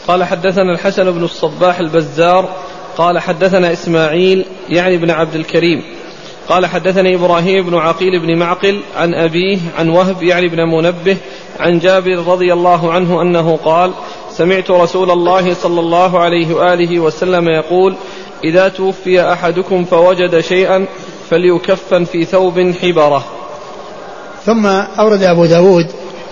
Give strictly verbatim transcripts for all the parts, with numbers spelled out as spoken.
قال حدثنا الحسن بن الصباح البزار قال حدثنا إسماعيل يعني بن عبد الكريم قال حدثني إبراهيم بن عقيل بن معقل عن أبيه عن وهب يعني بن منبه عن جابر رضي الله عنه أنه قال سمعت رسول الله صلى الله عليه وآله وسلم يقول إذا توفي أحدكم فوجد شيئا فليكفن في ثوب حبرة. ثم أورد أبو داود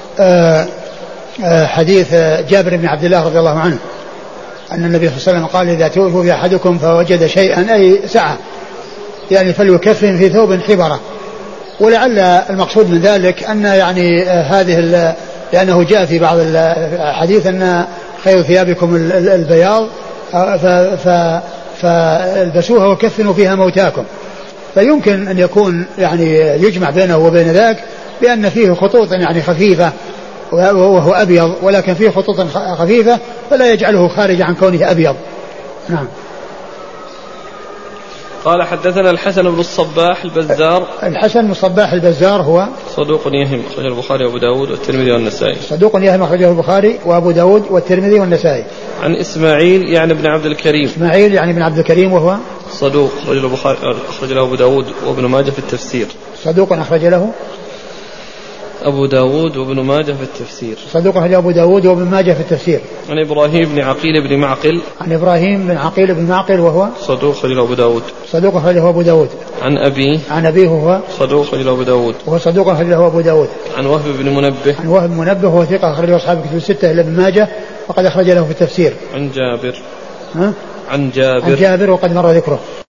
حديث جابر بن عبد الله رضي الله عنه أن النبي صلى الله عليه وسلم قال إذا توفي أحدكم فوجد شيئا أي سعة يعني فليكفن في ثوب حبرة. ولعل المقصود من ذلك أن يعني هذه لأنه جاء في بعض الحديث أن خير ثيابكم البياض فالبسوها وكفنوا فيها موتاكم. فيمكن أن يكون يعني يجمع بينه وبين ذاك بأن فيه خطوط يعني خفيفة وهو أبيض ولكن فيه خطوط خفيفة فلا يجعله خارج عن كونه أبيض. نعم. قال حدثنا الحسن بن الصباح البزار. الحسن بن الصباح البزار هو صدوق يهم أخرجه البخاري وأبو داود والترمذي والنسائي. صدوق يهم أخرجه البخاري وأبو داود والترمذي والنسائي. عن إسماعيل يعني بن عبد الكريم. إسماعيل يعني بن عبد الكريم وهو صدوق أخرج له البخاري أخرج له أبو داود وابن ماجه في التفسير. صدوق أخرج له أبو داود وابن ماجه في التفسير. صدوق أخرج أبو داود وابن ماجه في التفسير. عن إبراهيم بن عقيل بن معقل. عن إبراهيم بن عقيل بن معقل وهو صدوق أخرج له أبو داود. صدوق أخرج له أبو داود. عن أبي. عن أبيه وهو صدوق أخرج له أبو داود. وهو صدوق أخرج له أبو داود. عن وهب بن منبه. عن وهب بن منبه وهو ثقة أخرج له أصحاب الكتب الستة إلا ابن ماجه وقد أخرج له في التفسير. عن جابر. ها؟ عن جابر. عن جابر وقد مر ذكره.